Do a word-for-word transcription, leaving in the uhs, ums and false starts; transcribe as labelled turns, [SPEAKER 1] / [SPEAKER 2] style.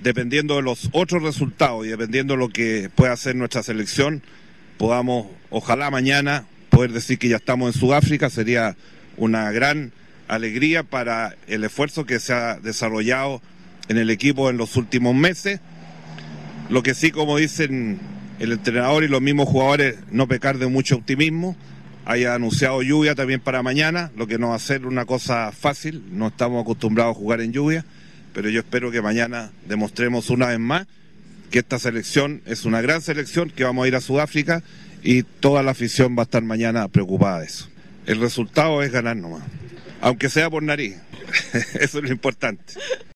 [SPEAKER 1] dependiendo de los otros resultados y dependiendo de lo que pueda hacer nuestra selección, podamos, ojalá mañana, poder decir que ya estamos en Sudáfrica. Sería una gran alegría para el esfuerzo que se ha desarrollado en el equipo en los últimos meses. Lo que sí, como dicen el entrenador y los mismos jugadores, no pecar de mucho optimismo. Haya anunciado lluvia también para mañana, lo que no va a ser una cosa fácil, no estamos acostumbrados a jugar en lluvia, pero yo espero que mañana demostremos una vez más que esta selección es una gran selección, que vamos a ir a Sudáfrica y toda la afición va a estar mañana preocupada de eso. El resultado es ganar nomás, aunque sea por nariz, eso es lo importante.